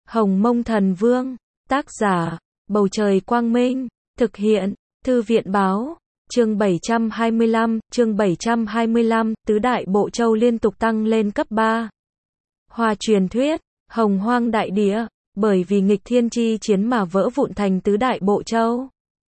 Hồng Mông Thần Vương, tác giả, Bầu Trời Quang Minh, thực hiện, Thư viện Báo, chương 725, tứ đại bộ châu liên tục tăng lên cấp 3. Hoa truyền thuyết, Hồng Hoang đại địa, bởi vì nghịch thiên chi chiến mà vỡ vụn thành tứ đại bộ châu.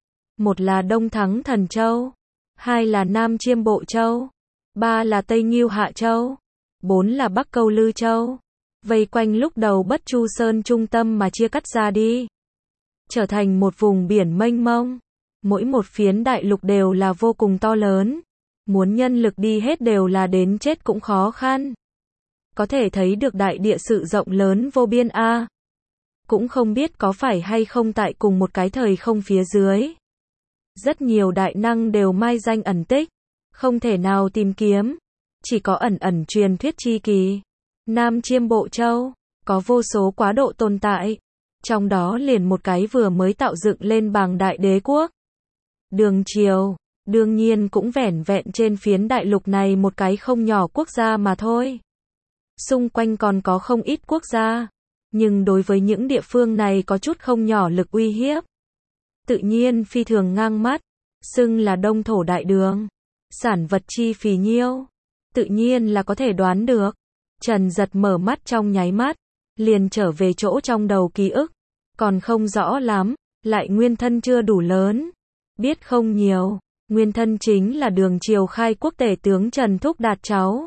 Một là Đông Thắng Thần Châu, hai là Nam Chiêm Bộ Châu, ba là Tây Ngưu Hạ Châu, bốn là Bắc Câu Lư Châu. Vây quanh lúc đầu Bất Chu Sơn trung tâm mà chia cắt ra đi, trở thành một vùng biển mênh mông. Mỗi một phiến đại lục đều là vô cùng to lớn, muốn nhân lực đi hết đều là đến chết cũng khó khăn. Có thể thấy được đại địa sự rộng lớn vô biên a. Cũng không biết có phải hay không tại cùng một cái thời không phía dưới, rất nhiều đại năng đều mai danh ẩn tích, không thể nào tìm kiếm, chỉ có ẩn ẩn truyền thuyết chi kỳ. Nam Chiêm Bộ Châu, có vô số quá độ tồn tại, trong đó liền một cái vừa mới tạo dựng lên bàng đại đế quốc. Đường Triều, đương nhiên cũng vẻn vẹn trên phiến đại lục này một cái không nhỏ quốc gia mà thôi. Xung quanh còn có không ít quốc gia, nhưng đối với những địa phương này có chút không nhỏ lực uy hiếp. Tự nhiên phi thường ngang mắt, xưng là Đông Thổ Đại Đường, sản vật chi phì nhiêu, tự nhiên là có thể đoán được. Trần Giật mở mắt trong nháy mắt, liền trở về chỗ trong đầu ký ức, còn không rõ lắm, lại nguyên thân chưa đủ lớn, biết không nhiều, nguyên thân chính là Đường Triều khai quốc tể tướng Trần Thúc Đạt cháu,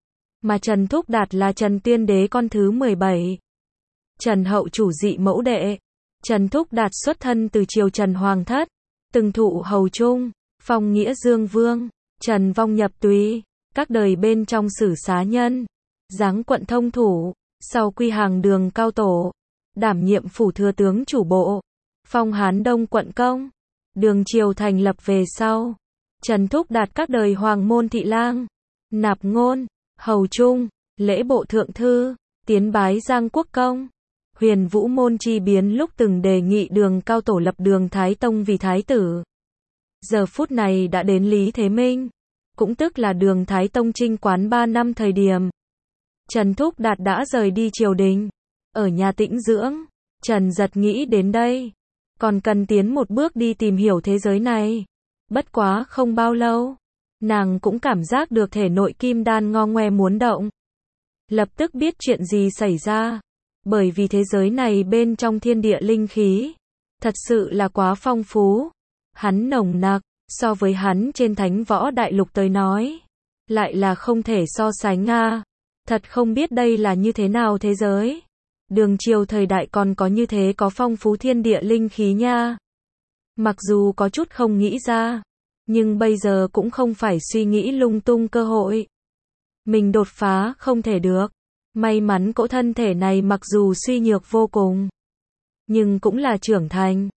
mà Trần Thúc Đạt là Trần Tuyên Đế con thứ 17. Trần Hậu chủ dị mẫu đệ, Trần Thúc Đạt xuất thân từ triều Trần Hoàng thất, từng thụ hầu trung, phong nghĩa Dương Vương, Trần Vong nhập tùy, các đời bên trong sử xá nhân, giáng quận thông thủ, sau quy hàng Đường Cao Tổ, đảm nhiệm phủ thừa tướng chủ bộ, phong Hán Đông quận công. Đường Triều thành lập về sau, Trần Thúc Đạt các đời hoàng môn thị lang, nạp ngôn, hầu trung, lễ bộ thượng thư, tiến bái Giang Quốc công. Huyền Vũ môn chi biến lúc từng đề nghị Đường Cao Tổ lập Đường Thái Tông vì thái tử. Giờ phút này đã đến Lý Thế Minh, cũng tức là Đường Thái Tông trinh quán 3 năm thời điểm. Trần Thúc Đạt đã rời đi triều đình, ở nhà tĩnh dưỡng. Trần Giật nghĩ đến đây, còn cần tiến một bước đi tìm hiểu thế giới này. Bất quá không bao lâu, nàng cũng cảm giác được thể nội kim đan ngo ngoe muốn động. Lập tức biết chuyện gì xảy ra, bởi vì thế giới này bên trong thiên địa linh khí, thật sự là quá phong phú. Hắn nồng nặc, so với hắn trên Thánh Võ Đại Lục tới nói, lại là không thể so sánh a. Thật không biết đây là như thế nào thế giới. Đường Triều thời đại còn có như thế có phong phú thiên địa linh khí nha. Mặc dù có chút không nghĩ ra, nhưng bây giờ cũng không phải suy nghĩ lung tung cơ hội. Mình đột phá không thể được. May mắn cỗ thân thể này mặc dù suy nhược vô cùng, nhưng cũng là trưởng thành.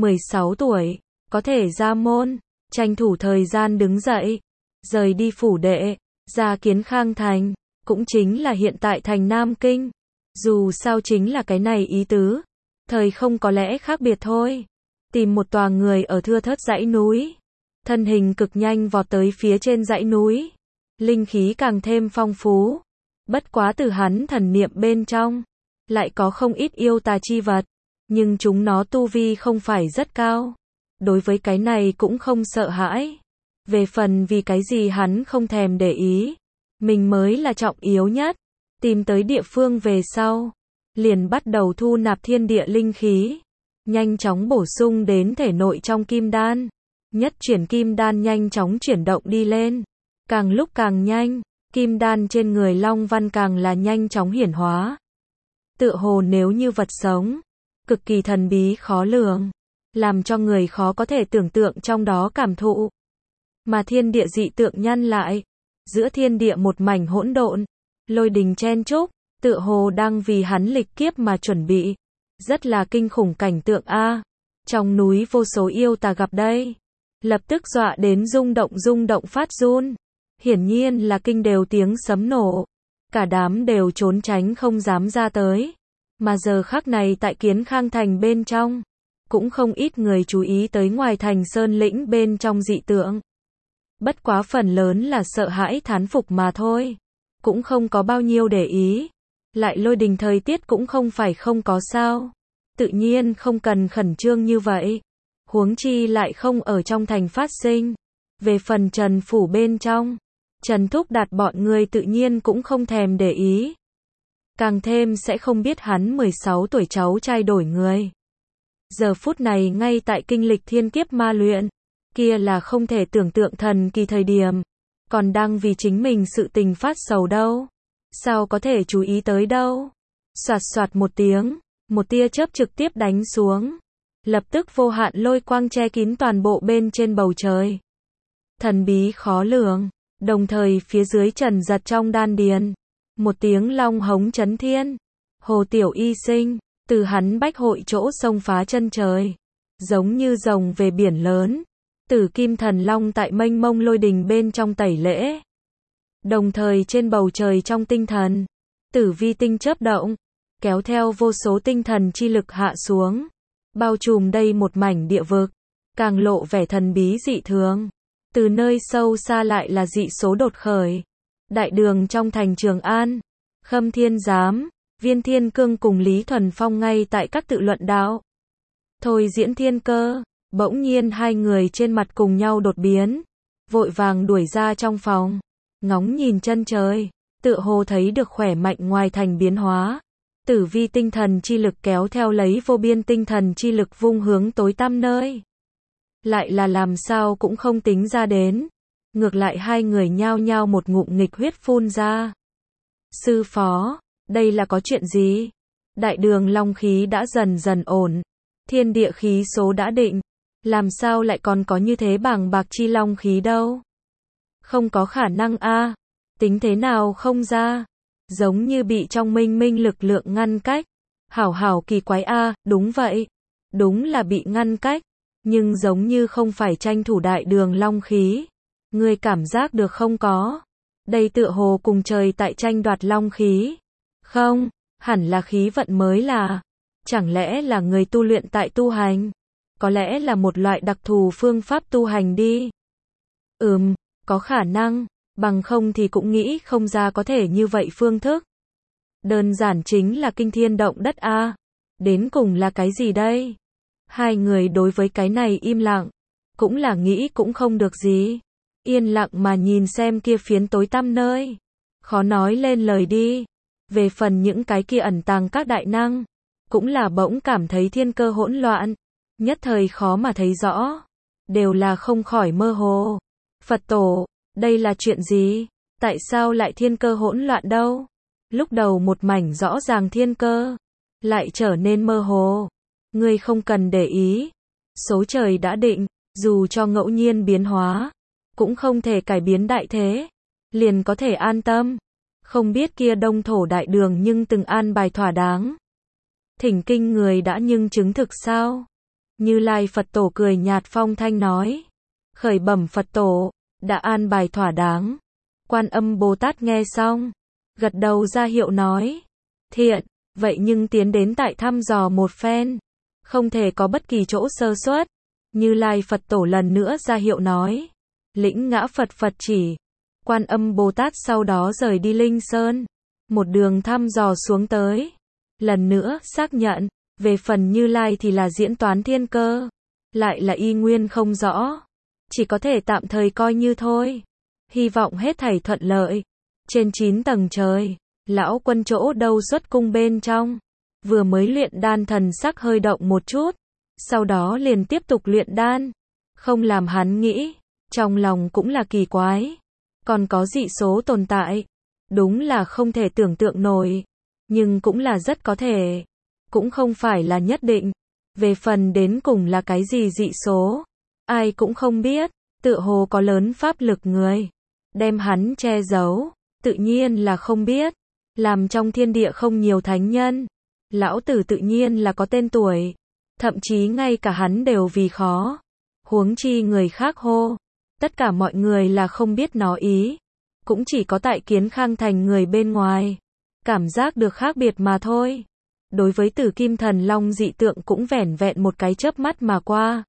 16 tuổi, có thể ra môn, tranh thủ thời gian đứng dậy, rời đi phủ đệ, ra Kiến Khang thành, cũng chính là hiện tại thành Nam Kinh. Dù sao chính là cái này ý tứ, thời không có lẽ khác biệt thôi. Tìm một tòa người ở thưa thớt dãy núi, thân hình cực nhanh vọt tới phía trên dãy núi, linh khí càng thêm phong phú. Bất quá từ hắn thần niệm bên trong, lại có không ít yêu tà chi vật, nhưng chúng nó tu vi không phải rất cao. Đối với cái này cũng không sợ hãi. Về phần vì cái gì hắn không thèm để ý, mình mới là trọng yếu nhất. Tìm tới địa phương về sau, liền bắt đầu thu nạp thiên địa linh khí, nhanh chóng bổ sung đến thể nội trong kim đan. Nhất chuyển kim đan nhanh chóng chuyển động đi lên, càng lúc càng nhanh, kim đan trên người Long Văn càng là nhanh chóng hiển hóa. Tựa hồ nếu như vật sống, cực kỳ thần bí khó lường, làm cho người khó có thể tưởng tượng trong đó cảm thụ. Mà thiên địa dị tượng nhăn lại, giữa thiên địa một mảnh hỗn độn, lôi đình chen chúc, tựa hồ đang vì hắn lịch kiếp mà chuẩn bị. Rất là kinh khủng cảnh tượng a. Trong núi vô số yêu tà gặp đây, lập tức dọa đến rung động phát run. Hiển nhiên là kinh đều tiếng sấm nổ, cả đám đều trốn tránh không dám ra tới. Mà giờ khắc này tại Kiến Khang thành bên trong, cũng không ít người chú ý tới ngoài thành sơn lĩnh bên trong dị tượng. Bất quá phần lớn là sợ hãi thán phục mà thôi, cũng không có bao nhiêu để ý. Lại lôi đình thời tiết cũng không phải không có sao. Tự nhiên không cần khẩn trương như vậy. Huống chi lại không ở trong thành phát sinh. Về phần Trần Phủ bên trong, Trần Thúc Đạt bọn người tự nhiên cũng không thèm để ý. Càng thêm sẽ không biết hắn 16 tuổi cháu trai đổi người. Giờ phút này ngay tại kinh lịch thiên kiếp ma luyện, kia là không thể tưởng tượng thần kỳ thời điểm. Còn đang vì chính mình sự tình phát sầu đâu. Sao có thể chú ý tới đâu. Soạt soạt một tiếng, một tia chớp trực tiếp đánh xuống. Lập tức vô hạn lôi quang che kín toàn bộ bên trên bầu trời. Thần bí khó lường, đồng thời phía dưới Trần Giật trong đan điền. Một tiếng long hống chấn thiên. Hồ Tiểu Y sinh, từ hắn bách hội chỗ sông phá chân trời. Giống như rồng về biển lớn. Tử kim thần long tại mênh mông lôi đình bên trong tẩy lễ. Đồng thời trên bầu trời trong tinh thần, tử vi tinh chớp động, kéo theo vô số tinh thần chi lực hạ xuống, bao trùm đây một mảnh địa vực, càng lộ vẻ thần bí dị thường. Từ nơi sâu xa lại là dị số đột khởi. Đại đường trong thành Trường An, Khâm Thiên Giám, Viên Thiên Cương cùng Lý Thuần Phong ngay tại các tự luận đạo. Thôi Diễn Thiên Cơ, bỗng nhiên hai người trên mặt cùng nhau đột biến, vội vàng đuổi ra trong phòng, ngóng nhìn chân trời, tựa hồ thấy được khỏe mạnh ngoài thành biến hóa. Tử vi tinh thần chi lực kéo theo lấy vô biên tinh thần chi lực vung hướng tối tăm nơi. Lại là làm sao cũng không tính ra đến. Ngược lại hai người nhao nhao một ngụm nghịch huyết phun ra. Sư phó, đây là có chuyện gì? Đại đường long khí đã dần dần ổn. Thiên địa khí số đã định. Làm sao lại còn có như thế bàng bạc chi long khí đâu? Không có khả năng a. Tính thế nào không ra? Giống như bị trong minh minh lực lượng ngăn cách. Hảo hảo kỳ quái a, đúng vậy. Đúng là bị ngăn cách. Nhưng giống như không phải tranh thủ đại đường long khí. Ngươi cảm giác được không có? Đây tựa hồ cùng trời tại tranh đoạt long khí. Không, hẳn là khí vận mới là. Chẳng lẽ là người tu luyện tại tu hành? Có lẽ là một loại đặc thù phương pháp tu hành đi. Có khả năng, bằng không thì cũng nghĩ không ra có thể như vậy phương thức. Đơn giản chính là kinh thiên động đất a. Đến cùng là cái gì đây? Hai người đối với cái này im lặng, cũng là nghĩ cũng không được gì. Yên lặng mà nhìn xem kia phiến tối tăm nơi. Khó nói lên lời đi. Về phần những cái kia ẩn tàng các đại năng, cũng là bỗng cảm thấy thiên cơ hỗn loạn. Nhất thời khó mà thấy rõ. Đều là không khỏi mơ hồ. Phật tổ, đây là chuyện gì? Tại sao lại thiên cơ hỗn loạn đâu? Lúc đầu một mảnh rõ ràng thiên cơ, lại trở nên mơ hồ. Ngươi không cần để ý. Số trời đã định, dù cho ngẫu nhiên biến hóa, cũng không thể cải biến đại thế. Liền có thể an tâm. Không biết kia Đông Thổ đại đường nhưng từng an bài thỏa đáng. Thỉnh kinh người đã nhưng chứng thực sao? Như Lai Phật tổ cười nhạt phong thanh nói. Khởi bẩm Phật tổ, đã an bài thỏa đáng. Quan Âm Bồ Tát nghe xong, gật đầu ra hiệu nói. Thiện, vậy nhưng tiến đến tại thăm dò một phen. Không thể có bất kỳ chỗ sơ suất. Như Lai Phật tổ lần nữa ra hiệu nói. Lĩnh ngã Phật Phật chỉ. Quan Âm Bồ Tát sau đó rời đi Linh Sơn. Một đường thăm dò xuống tới. Lần nữa xác nhận. Về phần Như Lai thì là diễn toán thiên cơ. Lại là y nguyên không rõ. Chỉ có thể tạm thời coi như thôi. Hy vọng hết thảy thuận lợi. Trên 9 tầng trời, lão quân chỗ đâu xuất cung bên trong. Vừa mới luyện đan thần sắc hơi động một chút. Sau đó liền tiếp tục luyện đan. Không làm hắn nghĩ. Trong lòng cũng là kỳ quái. Còn có dị số tồn tại. Đúng là không thể tưởng tượng nổi. Nhưng cũng là rất có thể. Cũng không phải là nhất định. Về phần đến cùng là cái gì dị số, ai cũng không biết. Tựa hồ có lớn pháp lực người đem hắn che giấu, tự nhiên là không biết. Làm trong thiên địa không nhiều thánh nhân, lão tử tự nhiên là có tên tuổi. Thậm chí ngay cả hắn đều vì khó. Huống chi người khác hô. Tất cả mọi người là không biết nó ý. Cũng chỉ có tại Kiến Khang thành người bên ngoài cảm giác được khác biệt mà thôi. Đối với Tử Kim Thần Long dị tượng cũng vẻn vẹn một cái chớp mắt mà qua.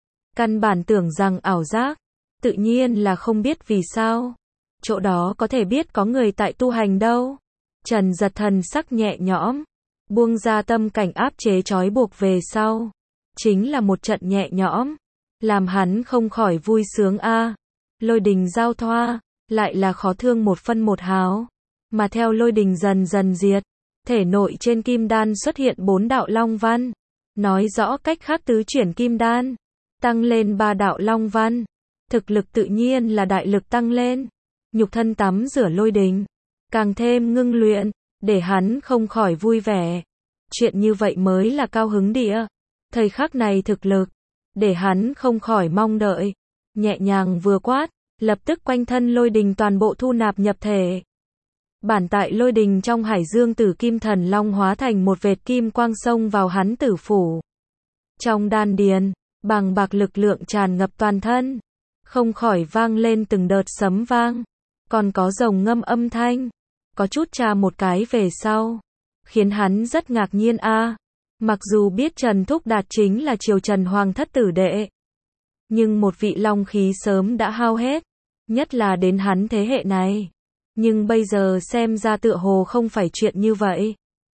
Căn bản tưởng rằng ảo giác. Tự nhiên là không biết vì sao. Chỗ đó có thể biết có người tại tu hành đâu. Trần Giật thần sắc nhẹ nhõm, buông ra tâm cảnh áp chế trói buộc về sau. Chính là một trận nhẹ nhõm, làm hắn không khỏi vui sướng a. Lôi đình giao thoa, lại là khó thương một phân một hào. Mà theo lôi đình dần dần diệt, thể nội trên kim đan xuất hiện 4 đạo long văn. Nói rõ cách khác tứ chuyển kim đan, tăng lên 3 đạo long văn. Thực lực tự nhiên là đại lực tăng lên. Nhục thân tắm rửa lôi đình, càng thêm ngưng luyện, để hắn không khỏi vui vẻ. Chuyện như vậy mới là cao hứng địa. Thời khắc này thực lực, để hắn không khỏi mong đợi. Nhẹ nhàng vừa quát, lập tức quanh thân lôi đình toàn bộ thu nạp nhập thể. Bản tại lôi đình trong hải dương tử kim thần long hóa thành một vệt kim quang xông vào hắn tử phủ. Trong đan điền, bằng bạc lực lượng tràn ngập toàn thân, không khỏi vang lên từng đợt sấm vang, còn có rồng ngâm âm thanh, có chút tra một cái về sau, khiến hắn rất ngạc nhiên a. Mặc dù biết Trần Thúc Đạt chính là triều Trần Hoàng thất tử đệ, nhưng một vị long khí sớm đã hao hết, nhất là đến hắn thế hệ này. Nhưng bây giờ xem ra tựa hồ không phải chuyện như vậy.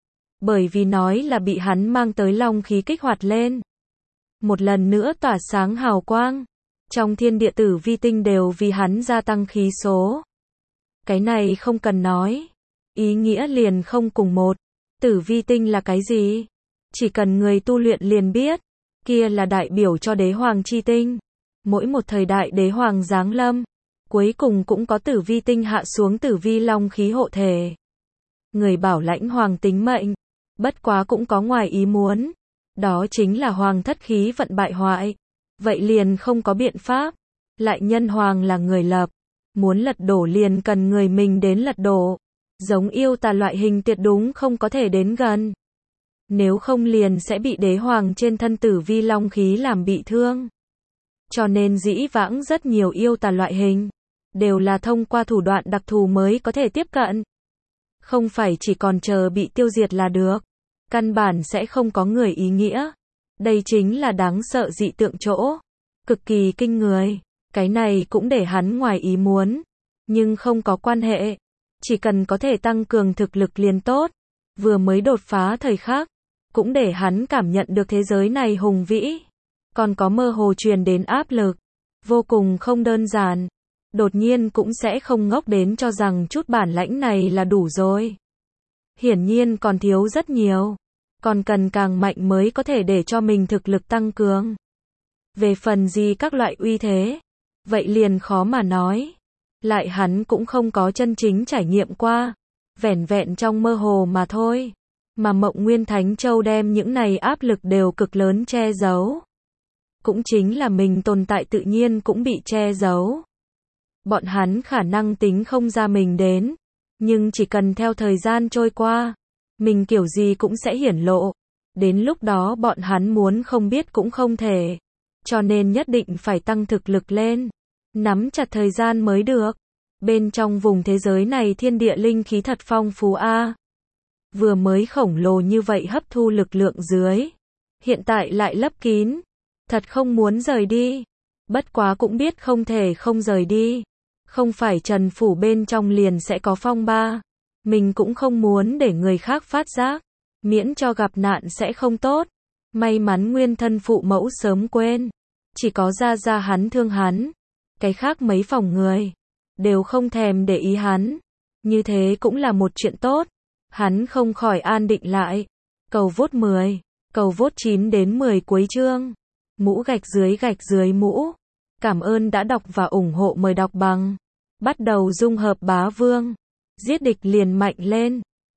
Bởi vì nói là bị hắn mang tới long khí kích hoạt lên. Một lần nữa tỏa sáng hào quang. Trong thiên địa tử vi tinh đều vì hắn gia tăng khí số. Cái này không cần nói. Ý nghĩa liền không cùng một. Tử vi tinh là cái gì? Chỉ cần người tu luyện liền biết. Kia là đại biểu cho đế hoàng chi tinh. Mỗi một thời đại đế hoàng giáng lâm, cuối cùng cũng có tử vi tinh hạ xuống tử vi long khí hộ thể. Người bảo lãnh hoàng tính mệnh, bất quá cũng có ngoài ý muốn. Đó chính là hoàng thất khí vận bại hoại. Vậy liền không có biện pháp. Lại nhân hoàng là người lập. Muốn lật đổ liền cần người mình đến lật đổ. Giống yêu tà loại hình tuyệt đúng không có thể đến gần. Nếu không liền sẽ bị đế hoàng trên thân tử vi long khí làm bị thương. Cho nên dĩ vãng rất nhiều yêu tà loại hình đều là thông qua thủ đoạn đặc thù mới có thể tiếp cận. Không phải chỉ còn chờ bị tiêu diệt là được. Căn bản sẽ không có người ý nghĩa. Đây chính là đáng sợ dị tượng chỗ. Cực kỳ kinh người. Cái này cũng để hắn ngoài ý muốn. Nhưng không có quan hệ. Chỉ cần có thể tăng cường thực lực liền tốt. Vừa mới đột phá thời khắc, cũng để hắn cảm nhận được thế giới này hùng vĩ. Còn có mơ hồ truyền đến áp lực. Vô cùng không đơn giản. Đột nhiên cũng sẽ không ngốc đến cho rằng chút bản lãnh này là đủ rồi. Hiển nhiên còn thiếu rất nhiều. Còn cần càng mạnh mới có thể để cho mình thực lực tăng cường. Về phần gì các loại uy thế, vậy liền khó mà nói. Lại hắn cũng không có chân chính trải nghiệm qua. Vẻn vẹn trong mơ hồ mà thôi. Mà Mộng Nguyên Thánh Châu đem những này áp lực đều cực lớn che giấu. Cũng chính là mình tồn tại tự nhiên cũng bị che giấu. Bọn hắn khả năng tính không ra mình đến. Nhưng chỉ cần theo thời gian trôi qua, mình kiểu gì cũng sẽ hiển lộ. Đến lúc đó bọn hắn muốn không biết cũng không thể. Cho nên nhất định phải tăng thực lực lên. Nắm chặt thời gian mới được. Bên trong vùng thế giới này thiên địa linh khí thật phong phú a. Vừa mới khổng lồ như vậy hấp thu lực lượng dưới. Hiện tại lại lấp kín. Thật không muốn rời đi. Bất quá cũng biết không thể không rời đi. Không phải Trần Phủ bên trong liền sẽ có phong ba. Mình cũng không muốn để người khác phát giác. Miễn cho gặp nạn sẽ không tốt. May mắn nguyên thân phụ mẫu sớm quên. Chỉ có ra hắn thương hắn. Cái khác mấy phòng người đều không thèm để ý hắn. Như thế cũng là một chuyện tốt. Hắn không khỏi an định lại. Cầu vốt 10. Cầu vốt 9 đến 10 cuối chương. Mũ gạch dưới mũ. Cảm ơn đã đọc và ủng hộ, mời đọc bằng. Bắt đầu dung hợp bá vương. Giết địch liền mạnh lên.